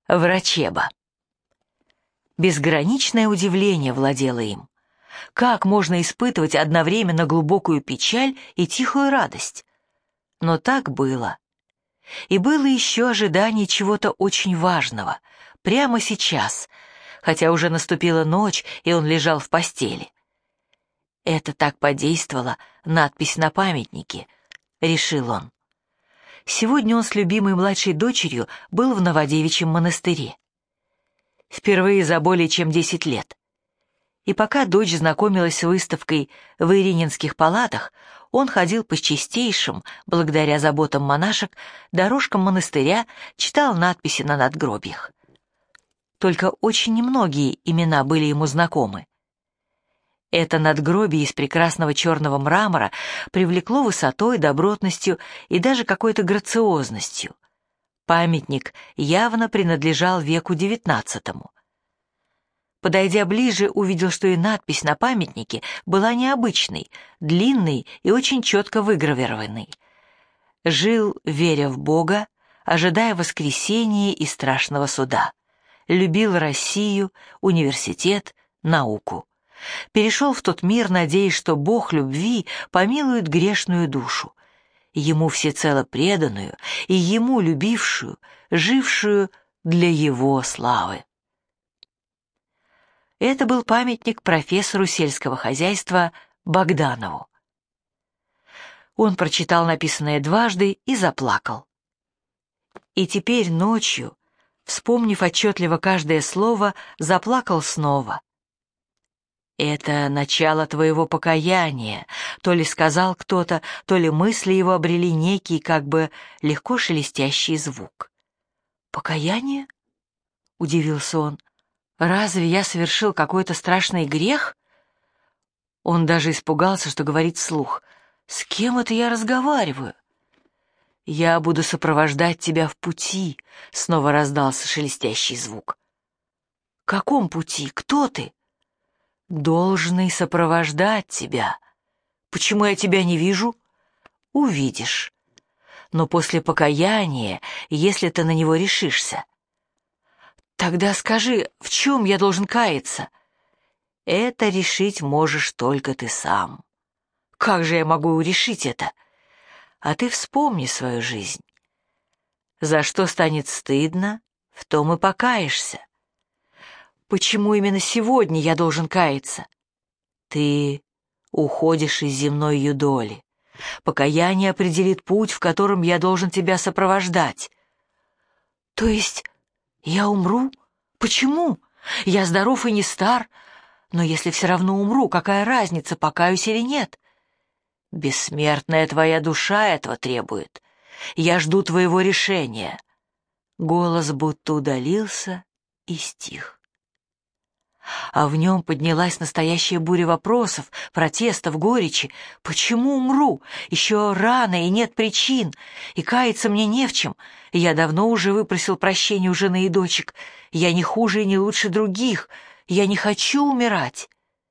Врачеба. Безграничное удивление владело им. Как можно испытывать одновременно глубокую печаль и тихую радость? Но так было. И было еще ожидание чего-то очень важного, прямо сейчас, хотя уже наступила ночь, и он лежал в постели. Это так подействовала надпись на памятнике, решил он. Сегодня он с любимой младшей дочерью был в Новодевичьем монастыре. Впервые за более чем 10 лет. И пока дочь знакомилась с выставкой в Ирининских палатах, он ходил по чистейшим, благодаря заботам монашек, дорожкам монастыря, читал надписи на надгробиях. Только очень немногие имена были ему знакомы. Это надгробие из прекрасного черного мрамора привлекло высотой, добротностью и даже какой-то грациозностью. Памятник явно принадлежал веку XIX. Подойдя ближе, увидел, что и надпись на памятнике была необычной, длинной и очень четко выгравированной. Жил, веря в Бога, ожидая воскресения и страшного суда. Любил Россию, университет, науку. Перешел в тот мир, надеясь, что Бог любви помилует грешную душу, ему всецело преданную и ему любившую, жившую для его славы. Это был памятник профессору сельского хозяйства Богданову. Он прочитал написанное дважды и заплакал. И теперь ночью, вспомнив отчетливо каждое слово, заплакал снова. «Это начало твоего покаяния», то ли сказал кто-то, то ли мысли его обрели некий, как бы легко шелестящий звук. «Покаяние?» — удивился он. «Разве я совершил какой-то страшный грех?» Он даже испугался, что говорит вслух. «С кем это я разговариваю?» «Я буду сопровождать тебя в пути», — снова раздался шелестящий звук. «В каком пути? Кто ты?» «Должный сопровождать тебя. Почему я тебя не вижу?» «Увидишь. Но после покаяния, если ты на него решишься». «Тогда скажи, в чем я должен каяться?» «Это решить можешь только ты сам». «Как же я могу решить это?» «А ты вспомни свою жизнь. За что станет стыдно, в том и покаешься». «Почему именно сегодня я должен каяться?» «Ты уходишь из земной юдоли. Покаяние определит путь, в котором я должен тебя сопровождать». «То есть я умру? Почему? Я здоров и не стар. Но если все равно умру, какая разница, покаюсь или нет?» «Бессмертная твоя душа этого требует. Я жду твоего решения». Голос будто удалился и стих. А в нем поднялась настоящая буря вопросов, протестов, горечи. «Почему умру? Еще рано и нет причин, и каяться мне не в чем. Я давно уже выпросил прощения у жены и дочек. Я не хуже и не лучше других. Я не хочу умирать».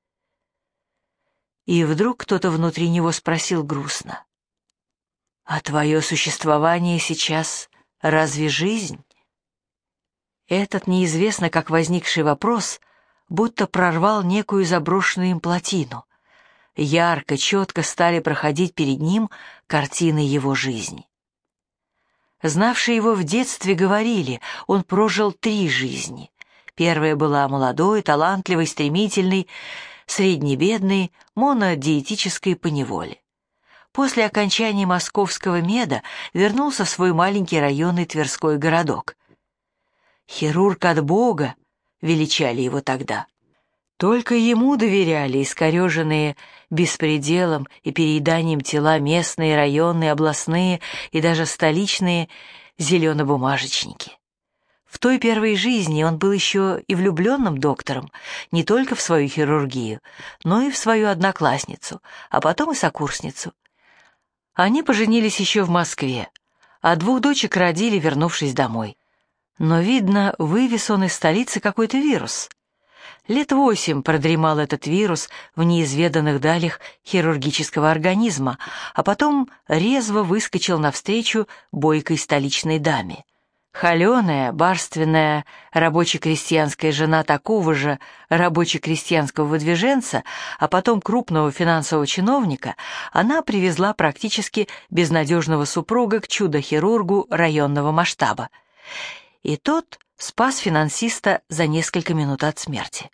И вдруг кто-то внутри него спросил грустно: «А твое существование сейчас разве жизнь?» Этот неизвестно как возникший вопрос будто прорвал некую заброшенную им плотину. Ярко, четко стали проходить перед ним картины его жизни. Знавшие его в детстве говорили, он прожил 3 жизни. Первая была молодой, талантливой, стремительной, среднебедной, монодиетической поневоле. После окончания московского меда вернулся в свой маленький районный Тверской городок. «Хирург от Бога», величали его тогда. Только ему доверяли искореженные беспределом и перееданием тела местные, районные, областные и даже столичные зеленобумажечники. В той первой жизни он был еще и влюбленным доктором, не только в свою хирургию, но и в свою одноклассницу, а потом и сокурсницу. Они поженились еще в Москве, а 2 дочек родили, вернувшись домой. Но, видно, вывез он из столицы какой-то вирус. Лет 8 продремал этот вирус в неизведанных далях хирургического организма, а потом резво выскочил навстречу бойкой столичной даме. Холеная, барственная рабоче-крестьянская жена такого же рабоче-крестьянского выдвиженца, а потом крупного финансового чиновника, она привезла практически безнадежного супруга к чудо-хирургу районного масштаба. И тот спас финансиста за несколько минут от смерти.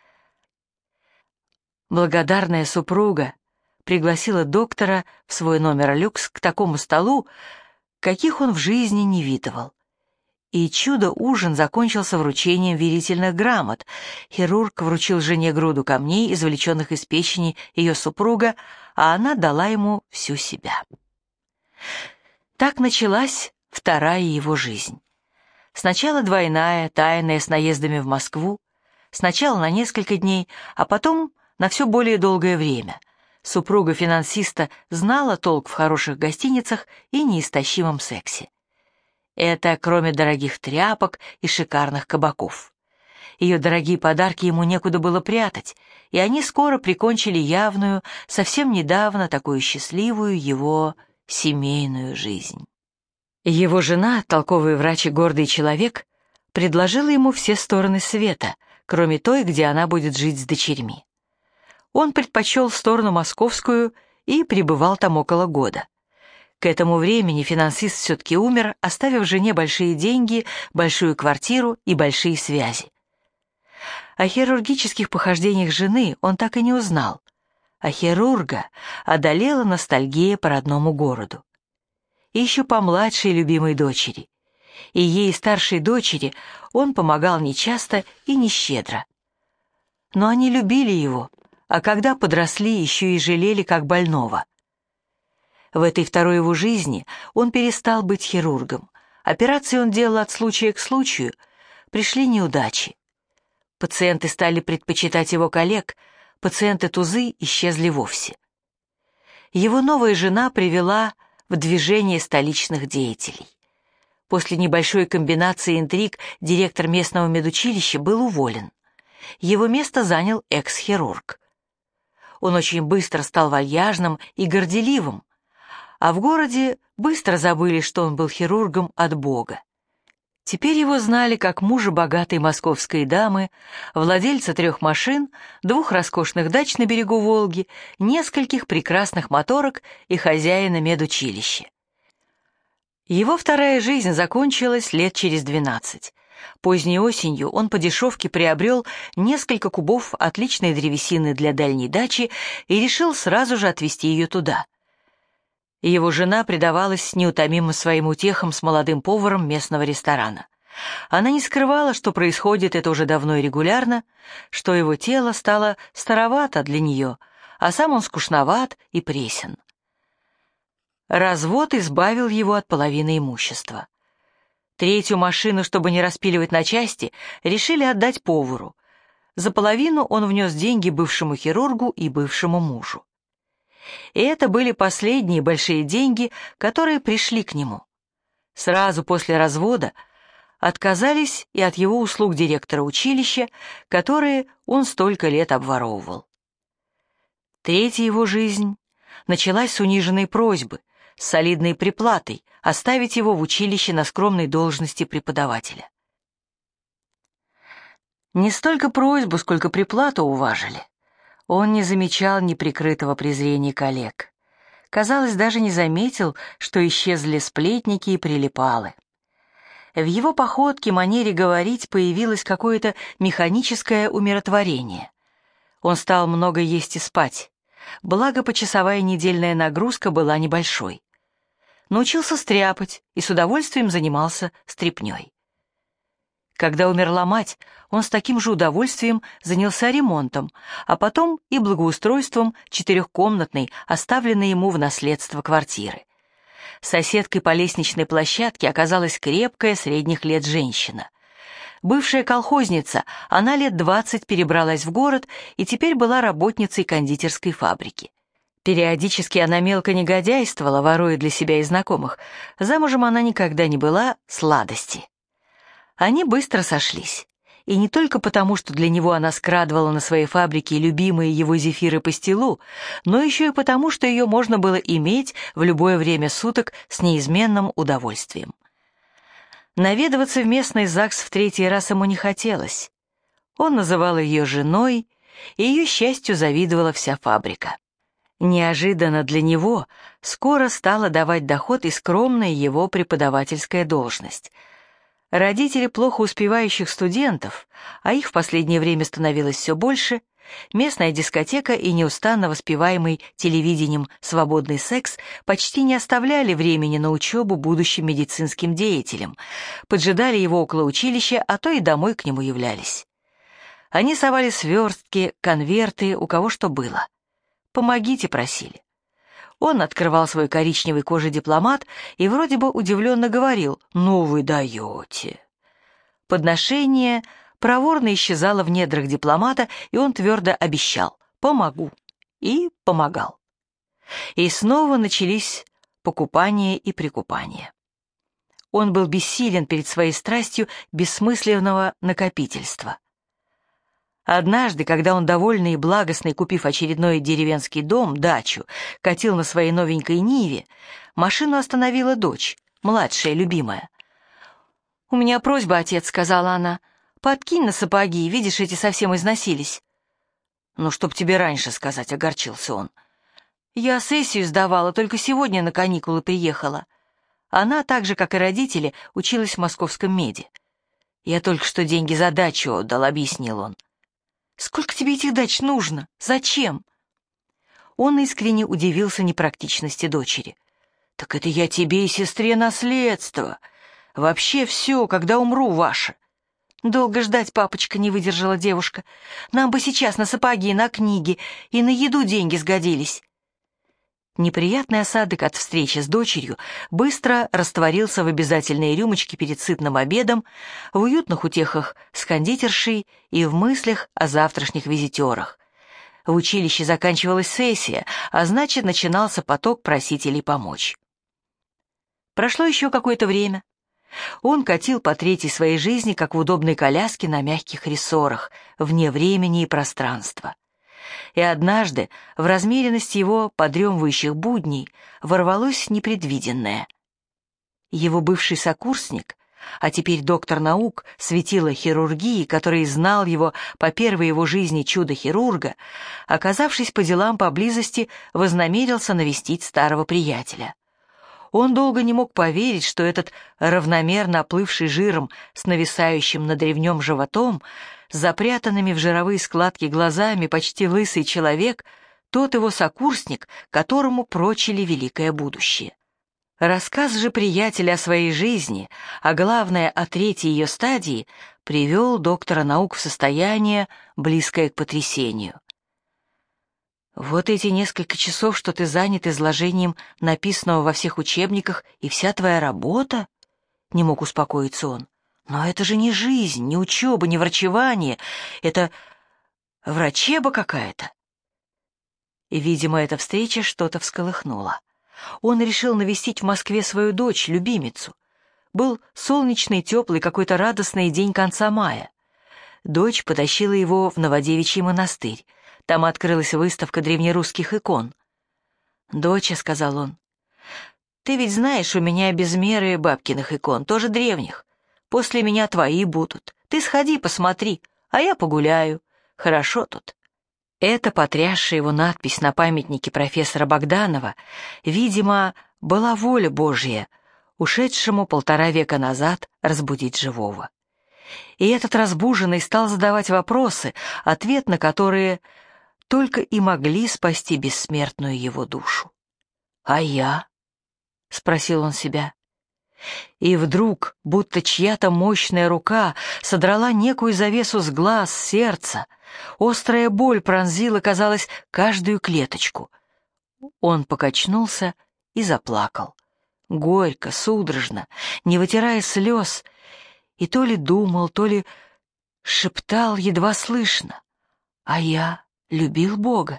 Благодарная супруга пригласила доктора в свой номер люкс к такому столу, каких он в жизни не видывал. И чудо-ужин закончился вручением верительных грамот. Хирург вручил жене груду камней, извлеченных из печени ее супруга, а она дала ему всю себя. Так началась вторая его жизнь. Сначала двойная, тайная, с наездами в Москву, сначала на несколько дней, а потом на все более долгое время. Супруга финансиста знала толк в хороших гостиницах и неистощимом сексе. Это кроме дорогих тряпок и шикарных кабаков. Ее дорогие подарки ему некуда было прятать, и они скоро прикончили явную, совсем недавно такую счастливую его семейную жизнь. Его жена, толковый врач и гордый человек, предложила ему все стороны света, кроме той, где она будет жить с дочерьми. Он предпочел сторону московскую и пребывал там около года. К этому времени финансист все-таки умер, оставив жене большие деньги, большую квартиру и большие связи. О хирургических похождениях жены он так и не узнал, а хирурга одолела ностальгия по родному городу. И еще по младшей любимой дочери. И ей, старшей дочери, он помогал нечасто и нещедро. Но они любили его, а когда подросли, еще и жалели как больного. В этой второй его жизни он перестал быть хирургом. Операции он делал от случая к случаю, пришли неудачи. Пациенты стали предпочитать его коллег, пациенты-тузы исчезли вовсе. Его новая жена привела в движение столичных деятелей. После небольшой комбинации интриг директор местного медучилища был уволен. Его место занял экс-хирург. Он очень быстро стал вальяжным и горделивым, а в городе быстро забыли, что он был хирургом от Бога. Теперь его знали как мужа богатой московской дамы, владельца 3 машин, 2 роскошных дач на берегу Волги, нескольких прекрасных моторок и хозяина медучилища. Его вторая жизнь закончилась лет через 12. Поздней осенью он по дешевке приобрел несколько кубов отличной древесины для дальней дачи и решил сразу же отвезти ее туда. Его жена предавалась неутомимо своим утехам с молодым поваром местного ресторана. Она не скрывала, что происходит это уже давно и регулярно, что его тело стало старовато для нее, а сам он скучноват и пресен. Развод избавил его от половины имущества. 3-ю машину, чтобы не распиливать на части, решили отдать повару. За половину он внес деньги бывшему хирургу и бывшему мужу. И это были последние большие деньги, которые пришли к нему. Сразу после развода отказались и от его услуг директора училища, которые он столько лет обворовывал. 3-я его жизнь началась с униженной просьбы, с солидной приплатой оставить его в училище на скромной должности преподавателя. Не столько просьбу, сколько приплату уважили. Он не замечал неприкрытого презрения коллег. Казалось, даже не заметил, что исчезли сплетники и прилипалы. В его походке, манере говорить появилось какое-то механическое умиротворение. Он стал много есть и спать, благо почасовая недельная нагрузка была небольшой. Научился стряпать и с удовольствием занимался стряпнёй. Когда умерла мать, он с таким же удовольствием занялся ремонтом, а потом и благоустройством 4-комнатной, оставленной ему в наследство квартиры. Соседкой по лестничной площадке оказалась крепкая средних лет женщина. Бывшая колхозница, она лет 20 перебралась в город и теперь была работницей кондитерской фабрики. Периодически она мелко негодяйствовала, воруя для себя и знакомых. Замужем она никогда не была, сладости. Они быстро сошлись. И не только потому, что для него она скрадывала на своей фабрике любимые его зефиры-пастилу, но еще и потому, что ее можно было иметь в любое время суток с неизменным удовольствием. Наведываться в местный ЗАГС в третий раз ему не хотелось. Он называл ее женой, и ее счастью завидовала вся фабрика. Неожиданно для него скоро стала давать доход и скромная его преподавательская должность. Родители плохо успевающих студентов, а их в последнее время становилось все больше, местная дискотека и неустанно воспеваемый телевидением свободный секс почти не оставляли времени на учебу будущим медицинским деятелям, поджидали его около училища, а то и домой к нему являлись. Они совали свертки, конверты, у кого что было. «Помогите», просили. Он открывал свой коричневый кожедипломат и вроде бы удивленно говорил: «Ну вы даете». Подношение проворно исчезало в недрах дипломата, и он твердо обещал: «Помогу». И помогал. И снова начались покупания и прикупания. Он был бессилен перед своей страстью бессмысленного накопительства. Однажды, когда он, довольный и благостный, купив очередной деревенский дом, дачу, катил на своей новенькой Ниве, машину остановила дочь, младшая, любимая. «У меня просьба, отец», — сказала она, — «подкинь на сапоги, видишь, эти совсем износились». «Ну, чтоб тебе раньше сказать», — огорчился он. «Я сессию сдавала, только сегодня на каникулы приехала». Она, так же, как и родители, училась в московском меде. «Я только что деньги за дачу отдал», — объяснил он. «Сколько тебе этих дач нужно? Зачем?» Он искренне удивился непрактичности дочери. «Так это я тебе и сестре наследство. Вообще все, когда умру, ваше». «Долго ждать, папочка», — не выдержала девушка. «Нам бы сейчас на сапоги, на книги и на еду деньги сгодились». Неприятный осадок от встречи с дочерью быстро растворился в обязательной рюмочке перед сытным обедом, в уютных утехах с кондитершей и в мыслях о завтрашних визитерах. В училище заканчивалась сессия, а значит, начинался поток просителей помочь. Прошло еще какое-то время. Он катил по третьей своей жизни, как в удобной коляске на мягких рессорах, вне времени и пространства. И однажды в размеренность его подремывающих будней ворвалось непредвиденное. Его бывший сокурсник, а теперь доктор наук, светило хирургии, который знал его по первой его жизни чудо-хирурга, оказавшись по делам поблизости, вознамерился навестить старого приятеля. Он долго не мог поверить, что этот равномерно оплывший жиром с нависающим над ревнем животом, с запрятанными в жировые складки глазами почти лысый человек, тот его сокурсник, которому прочили великое будущее. Рассказ же приятеля о своей жизни, а главное о третьей ее стадии, привел доктора наук в состояние, близкое к потрясению. «Вот эти несколько часов, что ты занят изложением написанного во всех учебниках, и вся твоя работа?» — не мог успокоиться он. «Но это же не жизнь, не учеба, не врачевание. Это врачеба какая-то». И, видимо, эта встреча что-то всколыхнула. Он решил навестить в Москве свою дочь, любимицу. Был солнечный, теплый, какой-то радостный день конца мая. Дочь потащила его в Новодевичий монастырь. Там открылась выставка древнерусских икон. «Доча», — сказал он, — «ты ведь знаешь, у меня без меры бабкиных икон, тоже древних. После меня твои будут. Ты сходи, посмотри, а я погуляю. Хорошо тут». Эта потрясшая его надпись на памятнике профессора Богданова, видимо, была воля Божья, ушедшему 1,5 века назад разбудить живого. И этот разбуженный стал задавать вопросы, ответ на которые только и могли спасти бессмертную его душу. «А я?» — спросил он себя. И вдруг, будто чья-то мощная рука содрала некую завесу с глаз, сердца, острая боль пронзила, казалось, каждую клеточку. Он покачнулся и заплакал. Горько, судорожно, не вытирая слез, и то ли думал, то ли шептал едва слышно: «А я любил Бога?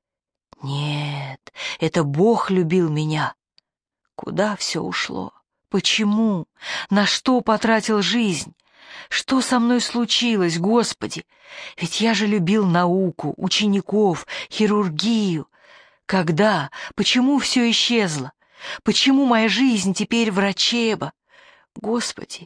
Нет, это Бог любил меня. Куда все ушло? Почему? На что потратил жизнь? Что со мной случилось, Господи? Ведь я же любил науку, учеников, хирургию. Когда? Почему все исчезло? Почему моя жизнь теперь врачеба? Господи,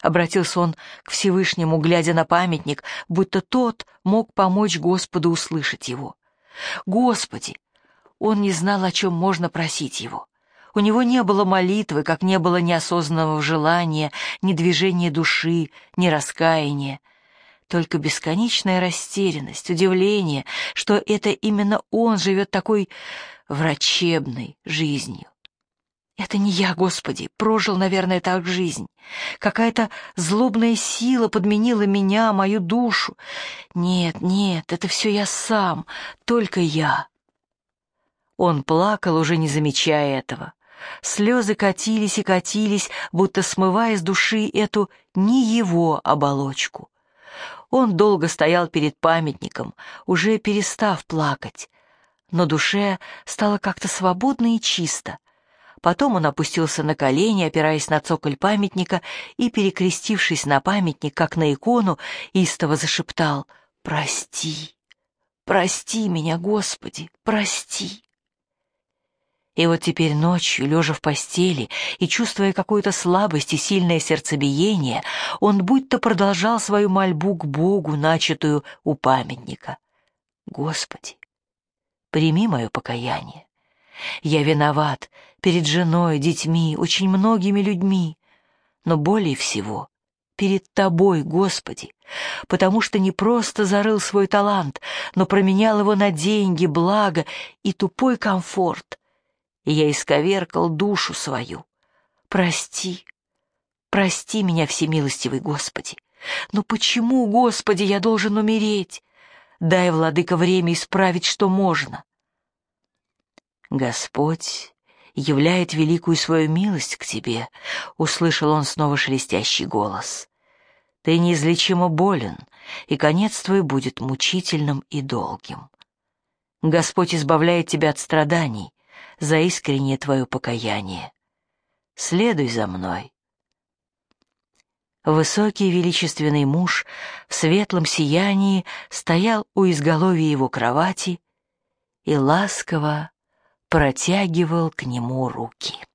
Обратился он к Всевышнему, глядя на памятник, будто тот мог помочь Господу услышать его. «Господи!» Он не знал, о чем можно просить его. У него не было молитвы, как не было неосознанного желания, ни движения души, ни раскаяния. Только бесконечная растерянность, удивление, что это именно он живет такой врачебной жизнью. Это не я, Господи, прожил, наверное, так жизнь. Какая-то злобная сила подменила меня, мою душу. Нет, нет, это все я сам, только я. Он плакал, уже не замечая этого. Слезы катились и катились, будто смывая с души эту не его оболочку. Он долго стоял перед памятником, уже перестав плакать, но душе стало как-то свободно и чисто. Потом он опустился на колени, опираясь на цоколь памятника, и, перекрестившись на памятник, как на икону, истово зашептал: «Прости, прости меня, Господи, прости». И вот теперь ночью, лежа в постели и чувствуя какую-то слабость и сильное сердцебиение, он будто продолжал свою мольбу к Богу, начатую у памятника. «Господи, прими мое покаяние. Я виноват перед женой, детьми, очень многими людьми, но более всего перед Тобой, Господи, потому что не просто зарыл свой талант, но променял его на деньги, благо и тупой комфорт. И я исковеркал душу свою. Прости, прости меня, всемилостивый Господи. Но почему, Господи, я должен умереть? Дай, Владыка, время исправить, что можно». «Господь являет великую свою милость к тебе», — услышал он снова шелестящий голос. «Ты неизлечимо болен, и конец твой будет мучительным и долгим. Господь избавляет тебя от страданий за искреннее твое покаяние. Следуй за мной». Высокий величественный муж в светлом сиянии стоял у изголовья его кровати и ласково протягивал к нему руки.